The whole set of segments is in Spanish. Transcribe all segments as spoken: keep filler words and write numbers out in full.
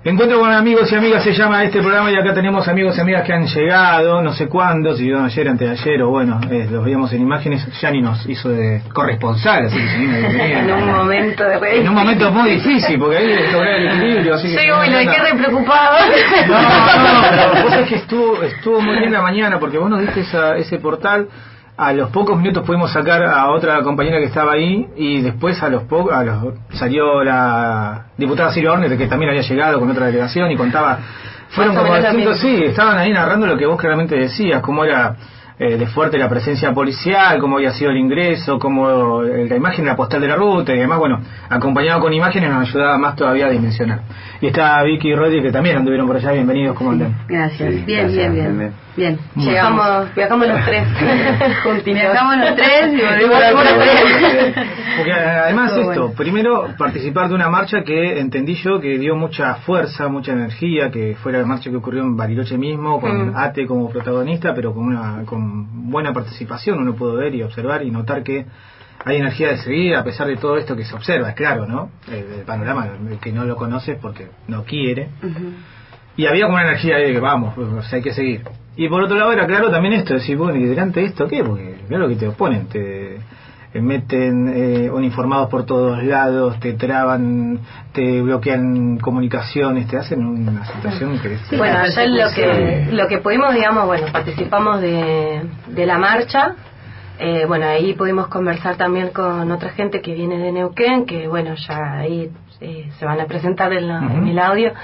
Encuentro con amigos y amigas se llama este programa, y acá tenemos amigos y amigas que han llegado, no sé cuándo, si llegaron ayer, antes de ayer, o bueno, eh, los veíamos en imágenes. Yani nos hizo de corresponsal, así que se vino de bienvenida. En un momento de re... En un momento muy difícil, porque ahí es lograr el equilibrio, así que... Sí, bueno, me quedé preocupado. No, no, pero vos sabés que estuvo, estuvo muy bien la mañana, porque vos nos diste esa, ese portal. A los pocos minutos pudimos sacar a otra compañera que estaba ahí, y después a los pocos a los, salió la diputada Silvia Horner, que también había llegado con otra delegación y contaba, fueron como distintos, sí, estaban ahí narrando lo que vos claramente decías, cómo era eh, de fuerte la presencia policial, cómo había sido el ingreso, cómo eh, la imagen, la postal de la ruta y demás. Bueno, acompañado con imágenes nos ayudaba más todavía a dimensionar. Y está Vicky y Rodri, que también anduvieron por allá. Bienvenidos, ¿cómo andan? Gracias, Sí, bien, gracias, bien, bien, bien, bien. Llegamos, viajamos los tres juntitos. Viajamos los tres y volvimos los tres. Porque además Todo esto, bueno. primero participar de una marcha que entendí yo que dio mucha fuerza, mucha energía, que fue la marcha que ocurrió en Bariloche mismo, con mm. Ate como protagonista, pero con una con buena participación. Uno pudo ver y observar y notar que hay energía de seguir, a pesar de todo esto que se observa, es claro, ¿no? El, el panorama, el que no lo conoce es porque no quiere. Uh-huh. Y había como una energía ahí de que vamos, o sea, hay que seguir. Y por otro lado era claro también esto, decir, bueno, ¿y delante de esto qué? Porque claro que te oponen, te eh, meten eh, uniformados por todos lados, te traban, te bloquean comunicaciones, te hacen una situación que... Sí, bueno, allá lo que, lo que pudimos, digamos, bueno, participamos de, de la marcha. Eh, bueno, ahí pudimos conversar también con otra gente que viene de Neuquén, que bueno, ya ahí eh, se van a presentar en, la, uh-huh. en el audio.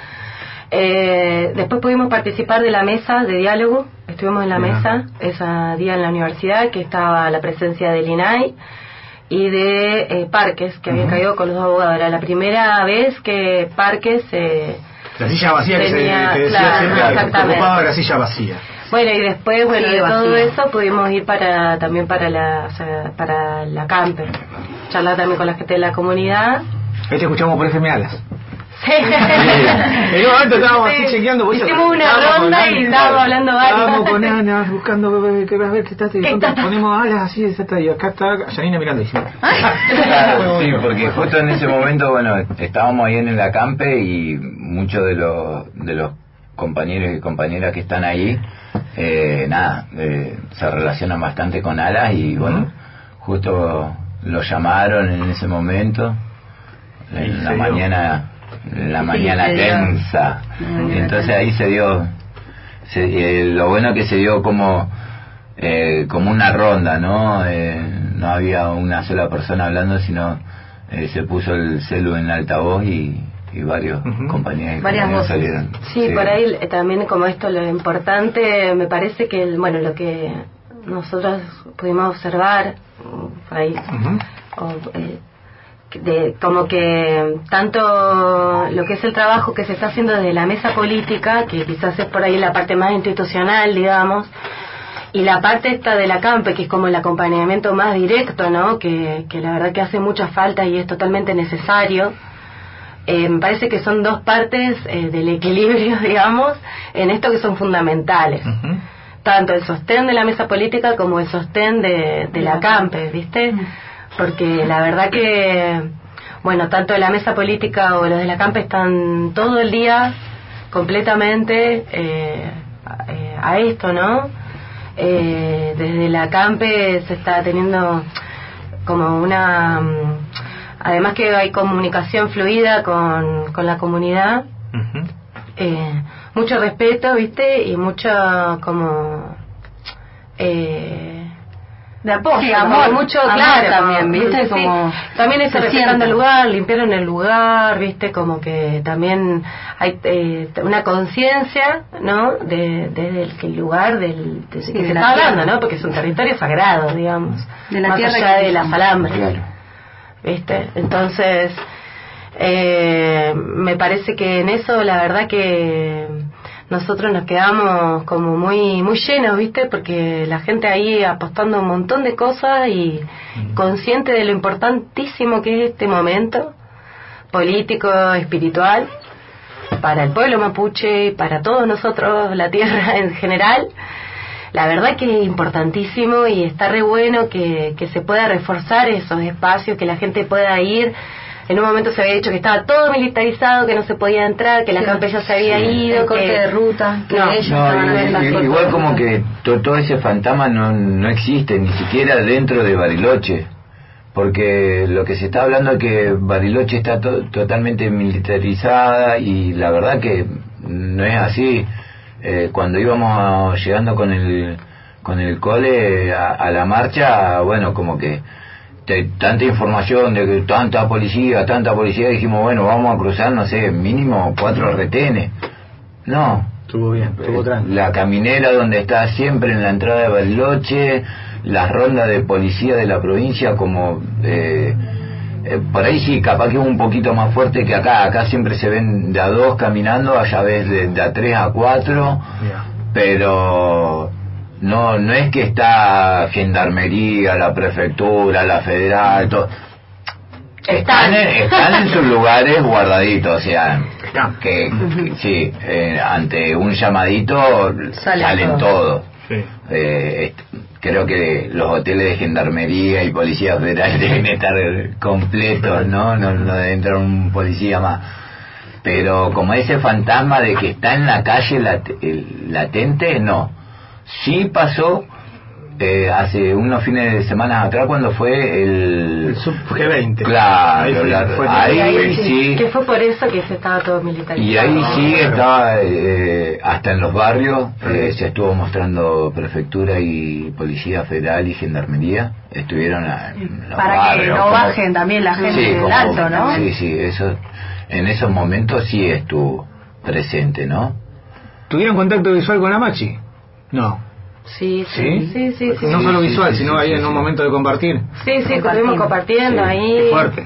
Eh, después pudimos participar de la mesa de diálogo, estuvimos en la uh-huh. mesa ese día en la universidad, que estaba la presencia del I N A I y de eh, Parques, que uh-huh. había caído con los dos abogados. Era la primera vez que Parques... Eh, la silla vacía tenía, que se que decía claro, siempre, preocupaba de la silla vacía. Bueno, y después, bueno, sí, de vacía. todo eso pudimos ir para también para la o sea, para la camper, charlar también con la gente de la comunidad. Ahí te escuchamos por F M Alas. Sí. En un momento estábamos sí. así chequeando. Hicimos una ronda y estábamos hablando algo. Estábamos con Ana buscando que vas a ver qué está. Y ponemos alas así, exacta, y acá está Yanina mirando. Claro, sí, porque justo en ese momento, bueno, estábamos ahí en la campe y muchos de los de los compañeros y compañeras que están ahí, eh, nada, eh, se relacionan bastante con Alas y bueno, uh-huh. justo lo llamaron en ese momento, en la mañana, en la sí, mañana tensa, y entonces ahí se dio, se, eh, lo bueno que se dio como eh, como una ronda, ¿no? Eh, no había una sola persona hablando, sino eh, se puso el celu en altavoz y y varios uh-huh. compañeros varias voces salieron. Sí, sí, por ahí también como esto lo importante me parece que el, bueno lo que nosotros pudimos observar por ahí uh-huh. o, eh, de como que tanto lo que es el trabajo que se está haciendo desde la mesa política, que quizás es por ahí la parte más institucional, digamos, y la parte esta de la campe, que es como el acompañamiento más directo, ¿no? que, que la verdad que hace mucha falta y es totalmente necesario. Eh, me parece que son dos partes eh, del equilibrio, digamos, en esto que son fundamentales. Uh-huh. Tanto el sostén de la mesa política como el sostén de, de la campe, ¿viste? Uh-huh. Porque la verdad que, bueno, tanto de la mesa política o los de la campe están todo el día completamente eh, eh, a esto, ¿no? Eh, desde la campe se está teniendo como una... Además que hay comunicación fluida con, con la comunidad, uh-huh. eh, mucho respeto, ¿viste? Y mucho como... Eh, de apoyo, sí, amor, mucho, amor claro, también, ¿viste? Sí, como también está respetando el lugar, limpiaron el lugar, ¿viste? Como que también hay eh, una conciencia, ¿no? De, de, de el lugar del, de, sí, que de se está hablando, ¿no? Porque es un territorio sagrado, digamos, de la más tierra allá que de las alambres. Claro. ¿Viste? Entonces eh, me parece que en eso la verdad que nosotros nos quedamos como muy muy llenos, ¿viste? Porque la gente ahí apostando un montón de cosas y mm. consciente de lo importantísimo que es este momento político, espiritual para el pueblo mapuche y para todos nosotros, la tierra en general. La verdad que es importantísimo y está re bueno que, que se pueda reforzar esos espacios, que la gente pueda ir en un momento se había dicho que estaba todo militarizado, que no se podía entrar, que la Sí. campe ya se había Sí. ido, El corte que... de ruta, que No, ellos No, estaban y- haciendo y- las igual cosas. como que to- todo ese fantasma no, no existe, ni siquiera dentro de Bariloche, porque lo que se está hablando es que Bariloche está to- totalmente militarizada y la verdad que no es así. Eh, cuando íbamos a- llegando con el con el cole a, a la marcha, bueno, como que te- tanta información de que tanta policía, tanta policía, dijimos, bueno, vamos a cruzar, no sé, mínimo cuatro retenes. No, Estuvo bien, estuvo tranquilo. la caminera donde está siempre en la entrada de Bariloche, las rondas de policía de la provincia, como eh, eh, por ahí sí, capaz que es un poquito más fuerte que acá. Acá siempre se ven de a dos caminando, allá ves de, de a tres a cuatro, Yeah. pero no no es que está Gendarmería, la prefectura, la federal, todo. Están en, están en sus lugares guardaditos, o sea, que, que sí, eh, ante un llamadito Sale salen todo. todos. Sí. Eh, est- creo que los hoteles de gendarmería y policía federal deben estar completos, ¿no? No, no debe entrar un policía más. Pero como ese fantasma de que está en la calle lat- el latente, no. Sí pasó eh, hace unos fines de semana atrás cuando fue el... El sub G veinte. Claro, Ahí fue- la- fue- ahí Y ahí sí. que fue por eso que se estaba todo militarizado. Y ahí sí Claro. estaba, eh, hasta en los barrios, eh, se estuvo mostrando prefectura y policía federal y gendarmería, estuvieron a- en los Para que barrios, no como- bajen también la gente sí, del como- alto, ¿no? Sí, sí, eso, en esos momentos sí estuvo presente, ¿no? ¿Tuvieron contacto visual con la Machi? No. Sí, sí, sí, sí, sí. No sí. solo sí, visual, sí, sino sí, ahí sí, en un sí. momento de compartir. Sí, sí, Compartimos. estuvimos compartiendo Sí. ahí. Qué fuerte.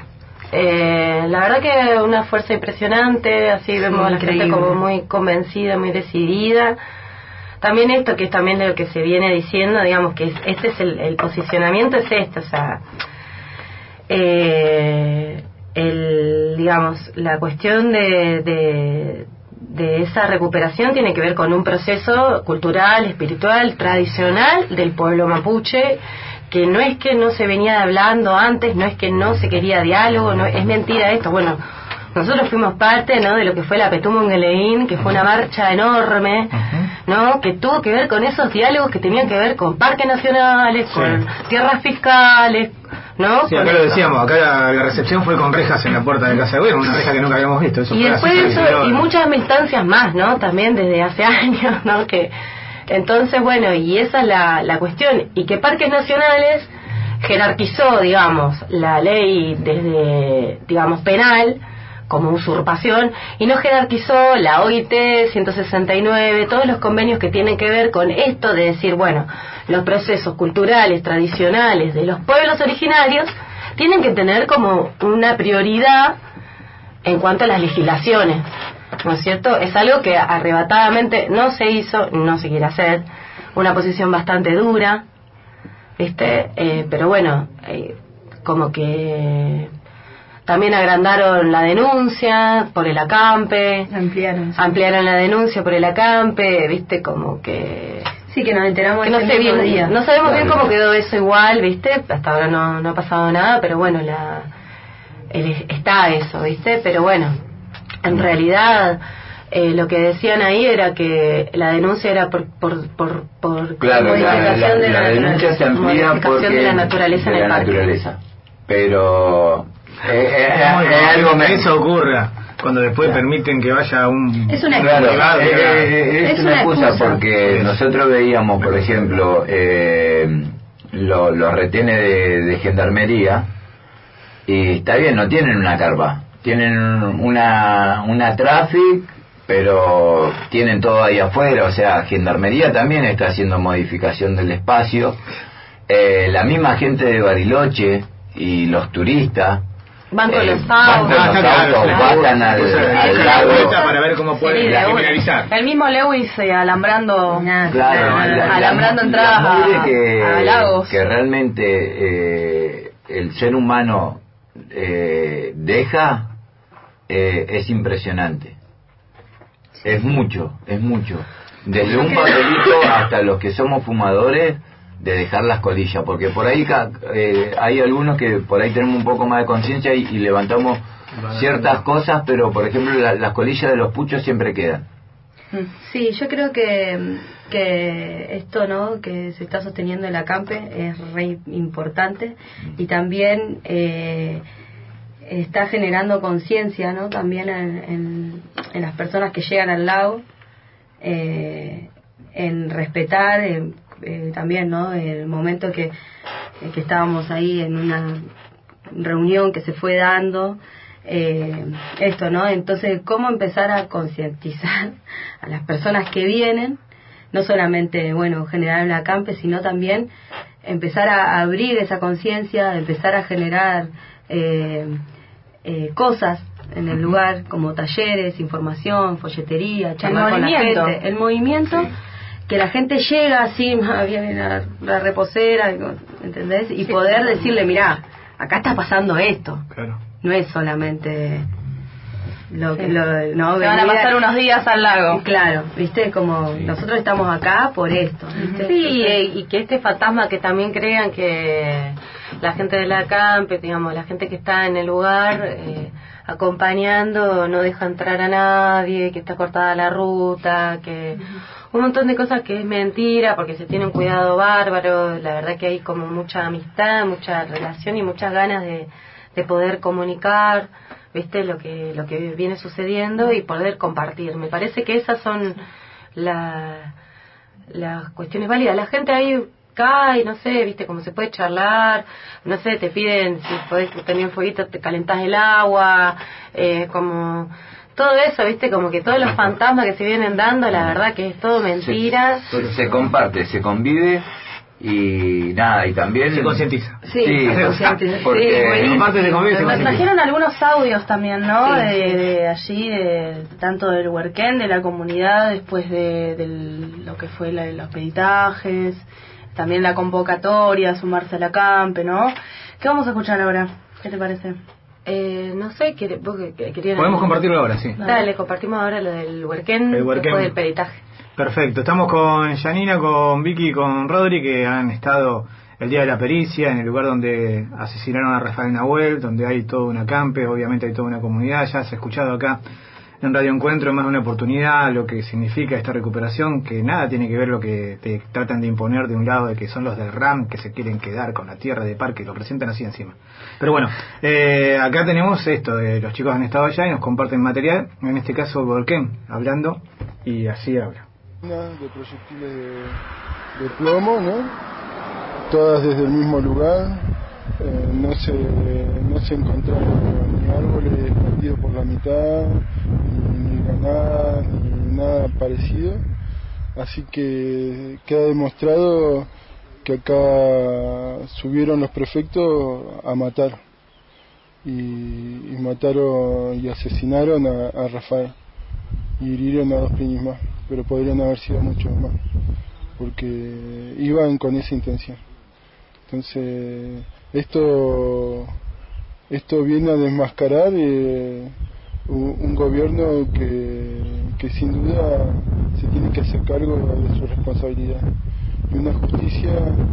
Eh, la verdad que una fuerza impresionante, así vemos a la gente increíble. como muy convencida, muy decidida. También esto que es también de lo que se viene diciendo, digamos que es- este es el, el posicionamiento, es esto, o sea, eh, el, digamos, la cuestión de, de, de esa recuperación tiene que ver con un proceso cultural, espiritual, tradicional del pueblo mapuche, que no es que no se venía hablando antes, no es que no se quería diálogo, no es mentira esto. Bueno, nosotros fuimos parte, ¿no?, de lo que fue la Petumungeleín, que fue una marcha enorme, ¿no?, que tuvo que ver con esos diálogos que tenían que ver con parques nacionales, Sí. con tierras fiscales, ¿no? Sí, Con acá lo eso. decíamos, acá la, la recepción fue con rejas en la puerta de casa de gobierno, una reja que nunca habíamos visto. Eso Y fue después así, de eso, pero- y muchas instancias más, ¿no? También desde hace años, ¿no? Que entonces, bueno, y esa es la, la cuestión. Y que Parques Nacionales jerarquizó, digamos, la ley desde, digamos, penal, como usurpación, y no jerarquizó la O I T ciento sesenta y nueve, todos los convenios que tienen que ver con esto de decir, bueno, los procesos culturales, tradicionales de los pueblos originarios tienen que tener como una prioridad en cuanto a las legislaciones, ¿no es cierto? Es algo que arrebatadamente no se hizo, no se quiere hacer, una posición bastante dura, ¿viste? Eh, pero bueno, eh, como que también agrandaron la denuncia por el acampe, Ampliaron. ampliaron la denuncia por el acampe, ¿viste? Como que... Sí, que nos enteramos que no ese sé mismo bien, día. no sabemos bien Claro. cómo quedó eso igual, ¿viste? Hasta ahora no, no ha pasado nada, pero bueno, la el- está eso, ¿viste? Pero bueno, en realidad eh, lo que decían ahí era que la denuncia era por por por, por Claro, la, modificación la- de la la denuncia naturaleza, se amplía modificación porque de la naturaleza de en el la parque. naturaleza. Pero eh, eh, Es muy es probable algo que me- eso ocurra cuando después permiten que vaya un Es una Claro, privado, eh, claro. eh, es, Es una, una excusa, excusa. porque Sí. nosotros veíamos, por ejemplo, eh, lo- los retenes de, de gendarmería, y está bien, no tienen una carpa, tienen una una traffic, pero tienen todo ahí afuera. O sea, gendarmería también está haciendo modificación del espacio. Eh, la misma gente de Bariloche y los turistas Van con eh, los van con autos. los Ah, claro, autos, claro. bajan al, O sea, al hay que dar lago. vuelta para ver cómo pueden Sí, de una. criminalizar. El mismo Lewis eh, alambrando, Claro, la- la- alambrando la entradas mugre a, que, a lagos. que realmente eh, el ser humano eh, deja eh, es impresionante. Es mucho, es mucho. Desde un papelito hasta los que somos fumadores, de dejar las colillas, porque por ahí eh, hay algunos que por ahí tenemos un poco más de conciencia y, y levantamos ciertas cosas, pero por ejemplo la, las colillas de los puchos siempre quedan. Sí, yo creo que, que esto, ¿no?, que se está sosteniendo en la acampe es re importante, y también eh, está generando conciencia, ¿no?, también en, en, en las personas que llegan al lago, eh, en respetar eh, eh, también, ¿no?, el momento que, que estábamos ahí en una reunión que se fue dando. Eh, esto, ¿no? Entonces, ¿cómo empezar a concientizar a las personas que vienen? No solamente, bueno, generar un acampe, sino también empezar a abrir esa conciencia, empezar a generar eh, eh, cosas en el lugar, como talleres, información, folletería, charlar con la gente. El movimiento, sí. Que la gente llega así, viene la, la reposera, ¿entendés? Y sí, poder decirle, mirá, acá está pasando esto. Claro. No es solamente lo que... Sí. Lo, no, se van a pasar unos días al lago. Claro, ¿viste? Como sí. Nosotros estamos acá por esto, ¿viste? Sí, y, y que este fantasma que también crean que la gente de la acampe, digamos, la gente que está en el lugar eh, acompañando, no deja entrar a nadie, que está cortada la ruta, que... Uh-huh. Un montón de cosas que es mentira, porque se tiene un cuidado bárbaro. La verdad que hay como mucha amistad, mucha relación y muchas ganas de... de poder comunicar, viste, lo que lo que viene sucediendo y poder compartir. Me parece que esas son la, las cuestiones válidas. La gente ahí cae, no sé, viste, como se puede charlar, no sé, te piden si podés tener un fueguito, te calentás el agua, eh, como todo eso, viste, como que todos los fantasmas que se vienen dando, la verdad que es todo mentira. Se, se comparte, se convive. Y nada, y también... Se concientiza. Sí, sí, se concientiza. Porque... Sí, aparte de convivir, me trajeron algunos audios también, ¿no? Sí, de, sí. de allí, de, tanto del huerquén, de la comunidad, después de, de lo que fue la, los peritajes, también la convocatoria, sumarse a la acampe, ¿no? ¿Qué vamos a escuchar ahora? ¿Qué te parece? Eh, no sé, ¿qué, vos qué, querían... Podemos compartirlo ahora, sí. Dale, compartimos ahora lo del huerquén, el huerquén. Después del peritaje. Perfecto, estamos con Janina, con Vicky y con Rodri, que han estado el día de la pericia en el lugar donde asesinaron a Rafael Nahuel, donde hay todo un acampe, obviamente hay toda una comunidad. Ya se ha escuchado acá en Radio Encuentro en más de una oportunidad lo que significa esta recuperación, que nada tiene que ver lo que te tratan de imponer de un lado, de que son los del R A M que se quieren quedar con la tierra de parque, lo presentan así encima. Pero bueno, eh, acá tenemos esto, de los chicos han estado allá y nos comparten material, en este caso Volquén, hablando, y así habla. De proyectiles de, de plomo, ¿no? Todas desde el mismo lugar, eh, no se no se encontraron ni árboles partidos por la mitad, ni, ni granadas, ni nada parecido, así que queda demostrado que acá subieron los prefectos a matar, y, y mataron y asesinaron a, a Rafael, y hirieron a dos piñis más, pero podrían haber sido muchos más, porque iban con esa intención. Entonces, esto esto viene a desmascarar eh, un, un gobierno que, que sin duda se tiene que hacer cargo de su responsabilidad, y una justicia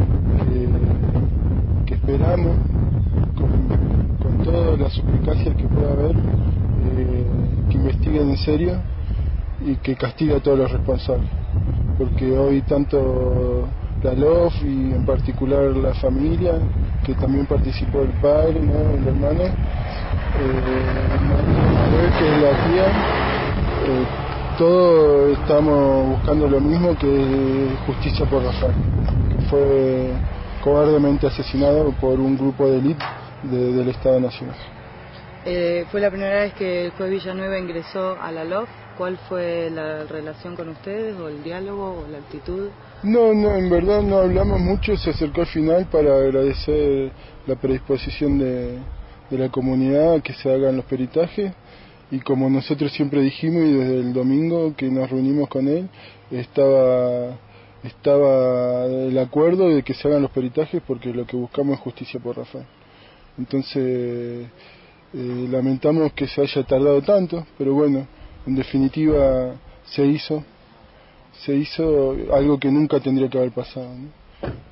que, que esperamos, con, con todas las suplicacias que pueda haber, eh, que investiguen en serio y que castigue a todos los responsables, porque hoy tanto la L O F y en particular la familia, que también participó el padre, ¿no?, el hermano, eh, María, que es la tía, eh, todos estamos buscando lo mismo, que es justicia por Rafael, que fue cobardemente asesinado por un grupo de élite de, del Estado Nacional. Eh, fue la primera vez que el juez Villanueva ingresó a la L O F. ¿Cuál fue la relación con ustedes, o el diálogo, o la actitud? No, no, en verdad no hablamos mucho. Se acercó al final para agradecer la predisposición de, de la comunidad a que se hagan los peritajes, y como nosotros siempre dijimos, y desde el domingo que nos reunimos con él, estaba estaba el acuerdo de que se hagan los peritajes, porque lo que buscamos es justicia por Rafael. Entonces eh, lamentamos que se haya tardado tanto, pero bueno, en definitiva se hizo se hizo algo que nunca tendría que haber pasado, ¿no?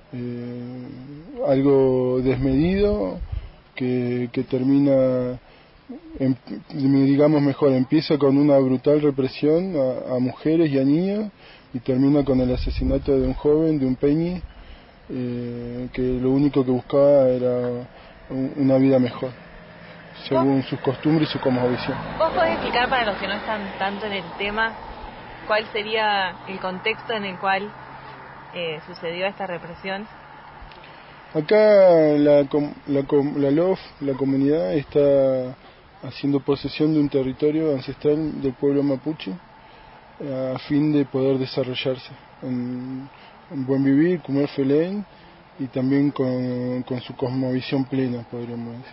eh, algo desmedido que, que termina, en, digamos mejor, empieza con una brutal represión a, a mujeres y a niños y termina con el asesinato de un joven, de un peñi, eh, que lo único que buscaba era un, una vida mejor, según sus costumbres y su cosmovisión. ¿Vos podés explicar para los que no están tanto en el tema cuál sería el contexto en el cual eh, sucedió esta represión? Acá la, la, la L O F, la comunidad, está haciendo posesión de un territorio ancestral del pueblo mapuche a fin de poder desarrollarse en, en buen vivir, comer felén y también con, con su cosmovisión plena, podríamos decir.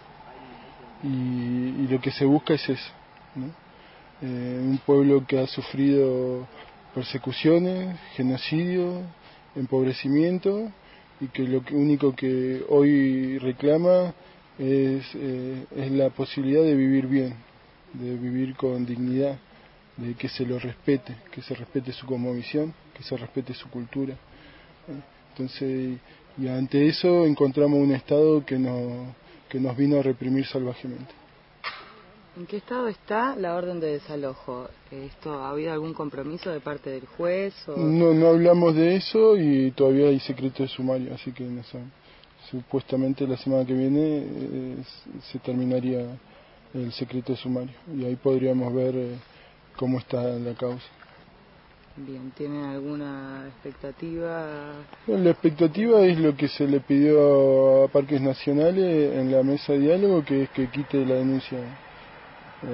Y, y lo que se busca es eso, ¿no? Eh, un pueblo que ha sufrido persecuciones, genocidio, empobrecimiento, y que lo único que hoy reclama es, eh, es la posibilidad de vivir bien, de vivir con dignidad, de que se lo respete, que se respete su cosmovisión, que se respete su cultura. Entonces, y ante eso encontramos un Estado que nos, que nos vino a reprimir salvajemente. ¿En qué estado está la orden de desalojo? ¿Esto ha habido algún compromiso de parte del juez? O... No, no hablamos de eso y todavía hay secreto de sumario, así que no sé. Supuestamente la semana que viene eh, se terminaría el secreto de sumario y ahí podríamos ver eh, cómo está la causa. Bien, ¿tienen alguna expectativa? Bueno, la expectativa es lo que se le pidió a Parques Nacionales en la mesa de diálogo, que es que quite la denuncia. Eh,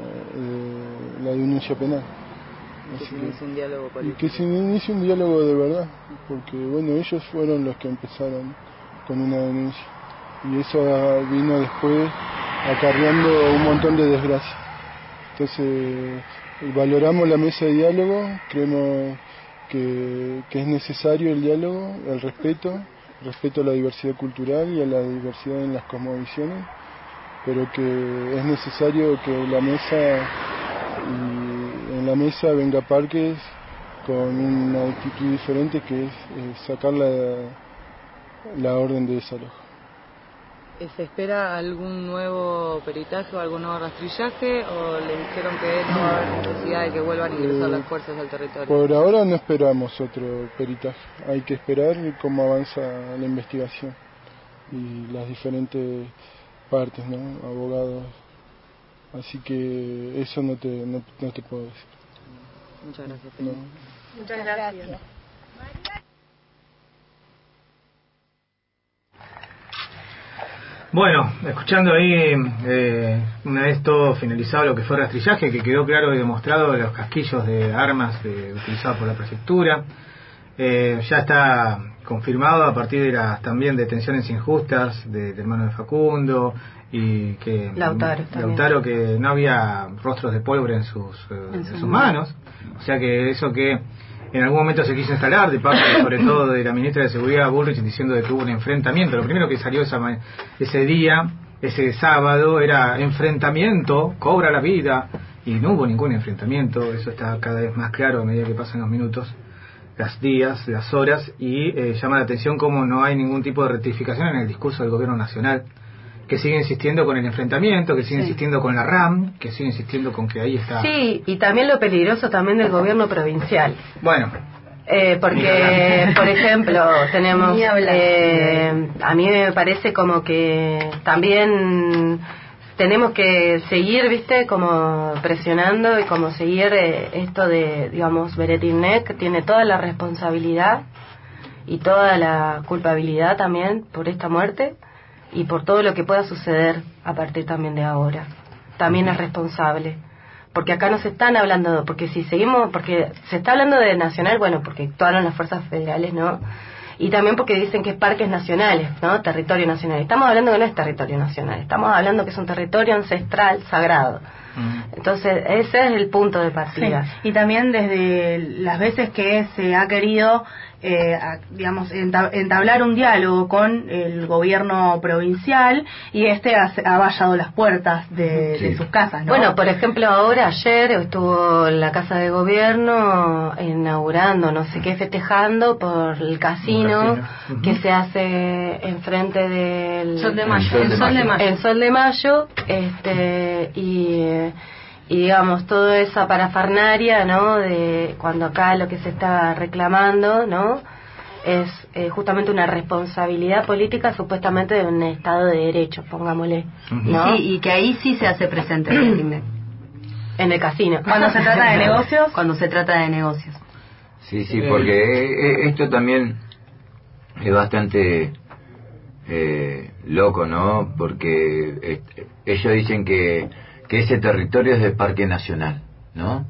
eh, la denuncia penal. Que se inicie un diálogo político. Y que se inicie un diálogo de verdad, porque bueno, ellos fueron los que empezaron con una denuncia y eso vino después acarreando un montón de desgracia. Entonces valoramos la mesa de diálogo, creemos que, que es necesario el diálogo, el respeto, el respeto a la diversidad cultural y a la diversidad en las cosmovisiones, pero que es necesario que la mesa y en la mesa venga Parques con una actitud diferente, que es eh, sacar la, la orden de desalojo. ¿Se espera algún nuevo peritaje o algún nuevo rastrillaje o le dijeron que no va a haber necesidad de que vuelvan a ingresar eh, las fuerzas al territorio? Por ahora no esperamos otro peritaje, hay que esperar cómo avanza la investigación y las diferentes partes, ¿no? Abogados, así que eso no te no, no te puedo decir. Muchas gracias. No. Muchas gracias. Bueno, escuchando ahí, eh, una vez todo finalizado lo que fue el rastrillaje, que quedó claro y demostrado los casquillos de armas eh, utilizados por la prefectura, eh, ya está confirmado a partir de las también detenciones injustas de, de hermano de Facundo y que Lautaro, Lautaro que no había rostros de pólvora en sus, eh, en sus manos, o sea que eso que en algún momento se quiso instalar de parte sobre todo de la ministra de Seguridad Bullrich diciendo de que hubo un enfrentamiento. Lo primero que salió esa, ese día, ese sábado, era enfrentamiento, cobra la vida, y no hubo ningún enfrentamiento. Eso está cada vez más claro a medida que pasan los minutos, los días, las horas, y eh, llama la atención cómo no hay ningún tipo de rectificación en el discurso del gobierno nacional, que sigue insistiendo con el enfrentamiento, que sigue sí. insistiendo con la RAM, que sigue insistiendo con que ahí está... Sí, y también lo peligroso también del gobierno provincial. Bueno. Eh, porque, por ejemplo, tenemos... Eh, a mí me parece como que también tenemos que seguir, viste, como presionando y como seguir eh, esto de, digamos, Beretilnet, que tiene toda la responsabilidad y toda la culpabilidad también por esta muerte, y por todo lo que pueda suceder a partir también de ahora. También es responsable. Porque acá no se están hablando, porque si seguimos, porque se está hablando de nacional, bueno, porque actuaron las fuerzas federales, ¿no? Y también porque dicen que es parques nacionales, ¿no? Territorio nacional. Estamos hablando que no es territorio nacional, estamos hablando que es un territorio ancestral, sagrado. Entonces ese es el punto de partida. Sí. Y también desde las veces que se ha querido eh, a, digamos entablar un diálogo con el gobierno provincial y este ha, ha vallado las puertas de, sí. de sus casas, ¿no? Bueno, por ejemplo, ahora ayer estuvo la casa de gobierno inaugurando no sé qué, festejando por el casino, casino. Uh-huh. que se hace enfrente del Sol de Mayo, el Sol de Mayo, el Sol de Mayo, este y y digamos toda esa parafernaria, ¿no? De cuando acá lo que se está reclamando, ¿no? Es eh, justamente una responsabilidad política supuestamente de un Estado de Derecho, pongámosle, ¿no? Sí, y que ahí sí se hace presente el en el casino. Cuando se trata de negocios, cuando se trata de negocios. Sí, sí, porque esto también es bastante eh, loco, ¿no? Porque eh, ellos dicen que que ese territorio es de Parque Nacional, ¿no?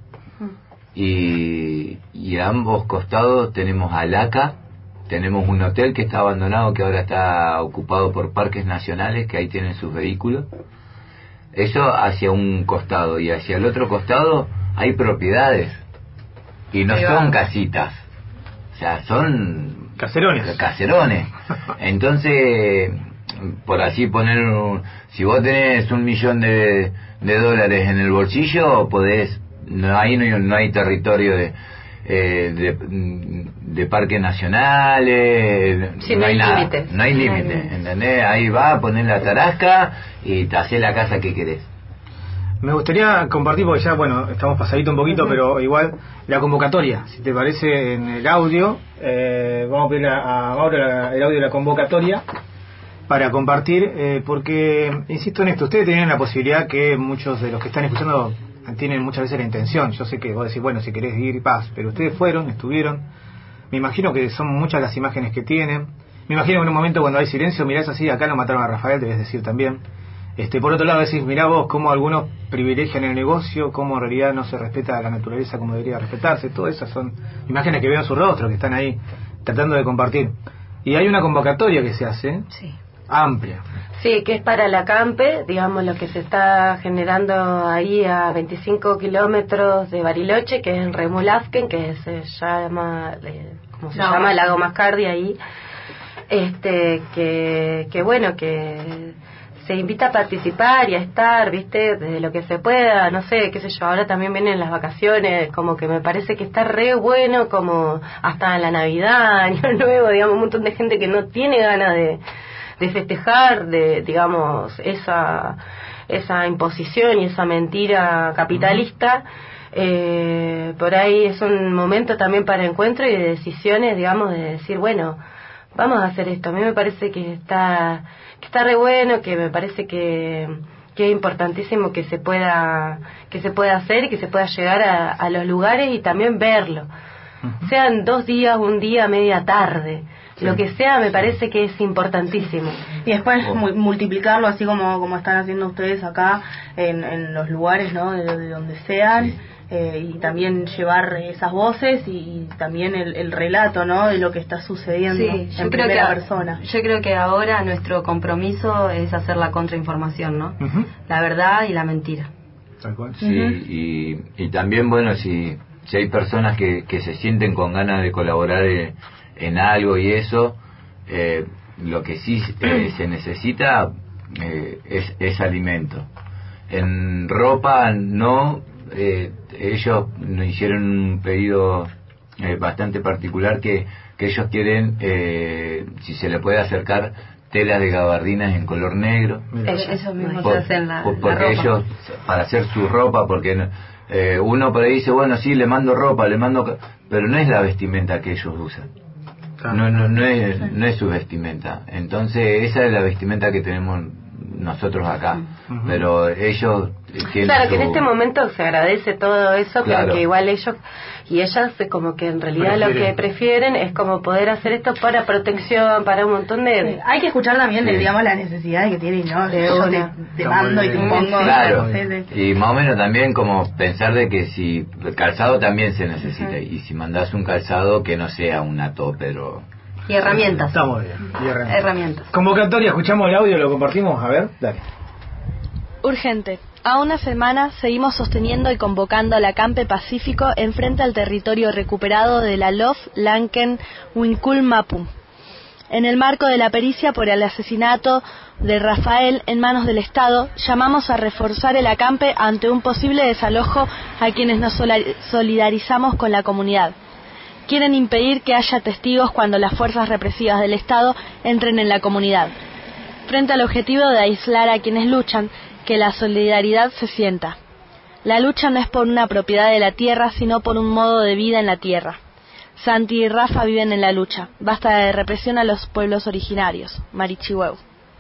Y, y a ambos costados tenemos Alaca, tenemos un hotel que está abandonado, que ahora está ocupado por parques nacionales, que ahí tienen sus vehículos. Eso hacia un costado, y hacia el otro costado hay propiedades, y no son casitas, o sea, son caserones. Caserones. Entonces, por así poner, un, si vos tenés un millón de de dólares en el bolsillo, podés, no hay no, no hay territorio de eh, de, de parques nacionales, sí, no, no hay nada, límite. no hay límite, ¿entendés? Ahí va a poner la tarasca y te hace la casa que querés. Me gustaría compartir, porque ya, bueno, estamos pasadito un poquito, uh-huh. pero igual, la convocatoria, si te parece, en el audio, eh, vamos a pedir a, a Mauro la, el audio de la convocatoria para compartir, eh, porque, insisto en esto, ustedes tienen la posibilidad que muchos de los que están escuchando tienen muchas veces la intención. Yo sé que vos decís, bueno, si querés ir, paz, pero ustedes fueron, estuvieron, me imagino que son muchas las imágenes que tienen, me imagino que en un momento cuando hay silencio mirás así, acá lo mataron a Rafael, debes decir también. Este, por otro lado decís, mirá vos cómo algunos privilegian el negocio, cómo en realidad no se respeta la naturaleza como debería respetarse. Todas esas son imágenes que veo en su rostro, que están ahí tratando de compartir. Y hay una convocatoria que se hace, sí. amplia. Sí, que es para la Campe, digamos, lo que se está generando ahí a veinticinco kilómetros de Bariloche, que es en Remulafken, que se llama, eh, ¿cómo se no, llama? Lago Mascardi ahí. Este, que, que bueno, que se invita a participar y a estar, viste, desde lo que se pueda, no sé, qué sé yo, ahora también vienen las vacaciones, como que me parece que está re bueno, como hasta la Navidad, Año Nuevo, digamos, un montón de gente que no tiene ganas de, de festejar, de, digamos, esa, esa imposición y esa mentira capitalista. Eh, por ahí es un momento también para encuentro y de decisiones, digamos, de decir, bueno, vamos a hacer esto. A mí me parece que está que está re bueno, que me parece que, que es importantísimo que se pueda que se pueda hacer y que se pueda llegar a, a los lugares y también verlo. Uh-huh. Sean dos días, un día, media tarde, sí. Lo que sea, me parece que es importantísimo. Y después oh. multiplicarlo así como como están haciendo ustedes acá en, en los lugares, ¿no? De, de donde sean. Sí. Eh, y también llevar esas voces y, y también el, el relato, ¿no? De lo que está sucediendo sí, en creo primera que, persona. Yo creo que ahora nuestro compromiso es hacer la contrainformación, ¿no? Uh-huh. La verdad y la mentira. Tal cual. Sí, uh-huh. y, y también, bueno, si, si hay personas que, que se sienten con ganas de colaborar en, en algo y eso, eh, lo que sí eh, se necesita eh, es, es alimento. En ropa no... Eh, ellos nos hicieron un pedido eh, bastante particular que, que ellos quieren, eh, si se le puede acercar, telas de gabardinas en color negro. Ellos, eso mismo por, se hacen la, por, porque la ropa. Ellos, para hacer su ropa, porque eh, uno por ahí dice, bueno, sí, le mando ropa, le mando... Pero no es la vestimenta que ellos usan. No, no, no, es, no es su vestimenta. Entonces, esa es la vestimenta que tenemos nosotros acá. Uh-huh. Pero ellos... Claro, su... que en este momento se agradece todo eso, claro. Pero que igual ellos y ellas como que en realidad Prefieren. Lo que prefieren es como poder hacer esto para protección, para un montón de... Sí. Hay que escuchar también, sí. digamos, las necesidades que tienen, ¿no? De yo te, te mando y te pongo... Claro, y más o menos también como pensar de que si el calzado también se necesita, uh-huh. Y si mandás un calzado que no sea una topper o... Y herramientas. Está muy bien. Y herramientas. herramientas. Convocatoria, escuchamos el audio, lo compartimos, a ver, dale. Urgente. A una semana seguimos sosteniendo y convocando al acampe pacífico enfrente al territorio recuperado de la Lof Lanken Winkul Mapu. En el marco de la pericia por el asesinato de Rafael en manos del Estado, llamamos a reforzar el acampe ante un posible desalojo a quienes nos solidarizamos con la comunidad. Quieren impedir que haya testigos cuando las fuerzas represivas del Estado entren en la comunidad. Frente al objetivo de aislar a quienes luchan, que la solidaridad se sienta. La lucha no es por una propiedad de la tierra, sino por un modo de vida en la tierra. Santi y Rafa viven en la lucha. Basta de represión a los pueblos originarios. Marichihueu.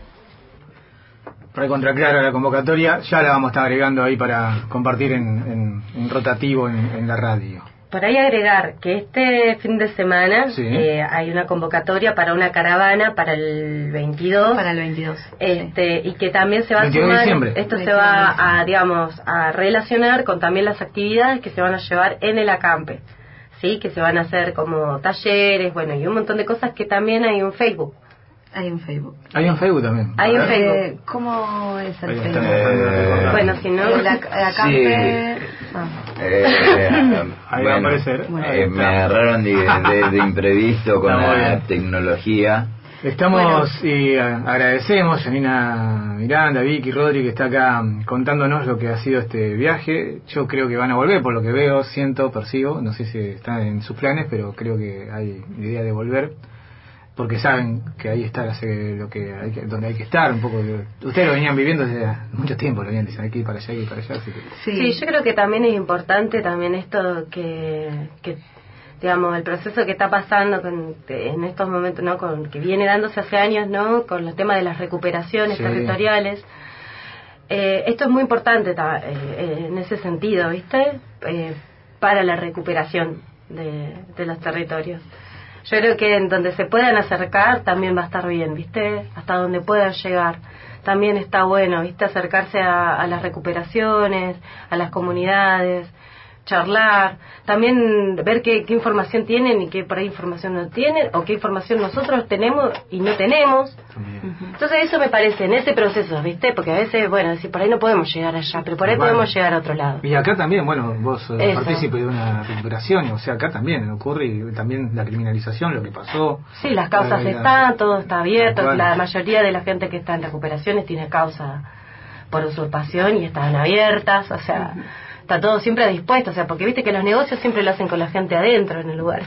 Recontra clara la convocatoria, ya la vamos a estar agregando ahí para compartir en, en, en rotativo en, en la radio. Por ahí agregar que este fin de semana sí. eh, hay una convocatoria para una caravana para el veintidós. Para el veintidós. Este, sí. Y que también se va a sumar, de diciembre. esto se va a, digamos, a relacionar con también las actividades que se van a llevar en el acampe. Sí, que se van a hacer como talleres, bueno, y un montón de cosas que también hay en Facebook. Hay un Facebook. Hay un Facebook también. Hay un Eh, Facebook. ¿Cómo es el Ahí Facebook? Eh, bueno, si no... El, ac- el acampe... Sí. Ah. Eh, Ahí va a bueno, aparecer. eh, Ahí me está. agarraron de, de, de imprevisto con Está muy la bien. tecnología. Estamos Bueno. y a- agradecemos a Janina Miranda, Vicky, Rodri, que está acá mm, contándonos lo que ha sido este viaje. Yo creo que van a volver, por lo que veo, siento, percibo. No sé si están en sus planes, pero creo que hay idea de volver. Porque saben que ahí está hace lo que hay que, donde hay que estar, un poco. de- Ustedes lo venían viviendo desde mucho tiempo, lo venían, dicen, hay que ir para allá, hay que ir para allá. Así que... Sí. sí, yo creo que también es importante también esto que, que digamos, el proceso que está pasando con, en estos momentos, ¿no? Con, que viene dándose hace años, ¿no? Con los temas de las recuperaciones Sí. territoriales. Eh, esto es muy importante ta, eh, en ese sentido, ¿viste? Eh, para la recuperación de, de los territorios. Yo creo que en donde se puedan acercar también va a estar bien, ¿viste? Hasta donde puedan llegar. También está bueno, ¿viste? Acercarse a, a las recuperaciones, a las comunidades, charlar, también ver qué, qué información tienen y qué por ahí información no tienen, o qué información nosotros tenemos y no tenemos. También. Entonces eso me parece, en ese proceso, ¿viste? Porque a veces, bueno, si por ahí no podemos llegar allá, pero por ahí Bueno. podemos llegar a otro lado. Y acá también, bueno, vos eh, Eso. partícipe de una recuperación, o sea, acá también ocurre y también la criminalización, lo que pasó. Sí, las causas Eh, la- están, todo está abierto, Tal cual. la mayoría de la gente que está en recuperaciones tiene causa por usurpación y están abiertas, o sea, está todo siempre dispuesto, o sea, porque viste que los negocios siempre lo hacen con la gente adentro en el lugar.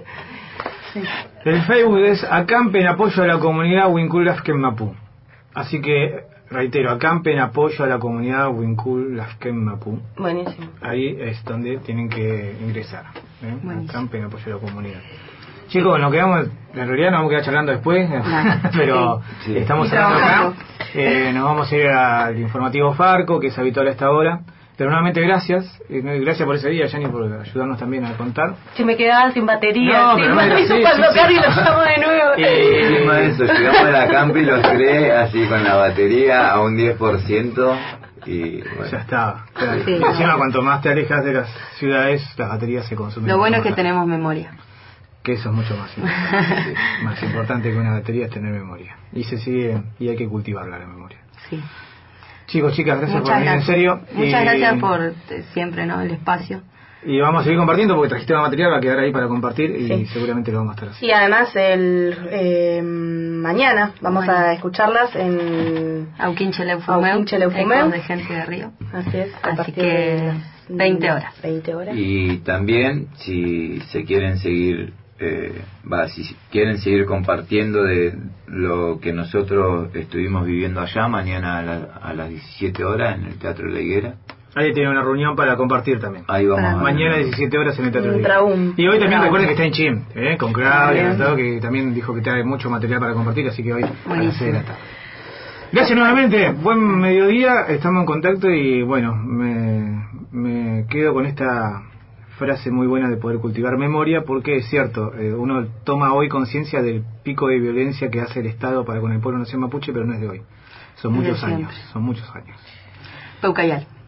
El Facebook es Acampe en apoyo a la comunidad Winkul Lafken Mapu. Así que, reitero, Acampe en apoyo a la comunidad Winkul Lafken Mapu. Buenísimo. Ahí es donde tienen que ingresar. ¿eh? Buenísimo. Acampe en apoyo a la comunidad. Chicos, nos quedamos, en realidad nos vamos a quedar charlando después, pero Sí. estamos Y hablando acá. trabajando. Eh, nos vamos a ir al informativo Farco, que es habitual a esta hora. Pero nuevamente gracias, eh, gracias por ese día, Yanni, por ayudarnos también a contar. Si me quedaba sin batería, No, sí, pero me mira, aviso sí, para sí, tocar sí. y lo llamo de nuevo. Eh, Encima de eso, llegamos a la camp y los tres así con la batería a un diez por ciento y bueno. Ya está. Claro. Sí. Y encima, cuanto más te alejas de las ciudades, las baterías se consumen. Lo bueno es mucho que más. tenemos memoria. Que eso es mucho más importante. Sí. Más importante que una batería es tener memoria. Y se sigue, y hay que cultivarla la memoria. Sí. Chicos, chicas, gracias Muchas por venir, gracias. en serio. Muchas Y- gracias por eh, siempre, ¿no? El espacio. Y vamos a seguir compartiendo porque trajiste más material, va a quedar ahí para compartir y Sí. seguramente lo vamos a estar haciendo. Y además el eh, mañana vamos Bueno. a escucharlas en Auquinche Leufumeu, Auquinche Leufumeu. Ecos de Gente de Río. así es, a Así partir que de las veinte horas. veinte horas. Y también si se quieren seguir eh, va, si quieren seguir compartiendo de lo que nosotros estuvimos viviendo allá, mañana a, la- a las diecisiete horas en el Teatro de la Higuera, Ahí tiene una reunión para compartir también. ahí vamos Para a Mañana a diecisiete horas en el Teatro de la Traum. Higuera. Y hoy también Traum. recuerden que está en Chim, ¿eh? Con Claudia, Bien. todo, que también dijo que trae mucho material para compartir, así que hoy a las Buenísimo. seis de la tarde. Gracias nuevamente, buen mediodía, estamos en contacto y bueno, me, me quedo con esta frase muy buena de poder cultivar memoria, porque es cierto, eh, uno toma hoy conciencia del pico de violencia que hace el Estado para con el pueblo nación mapuche, pero no es de hoy, son Es de muchos años, siempre. son muchos años. Peucayal.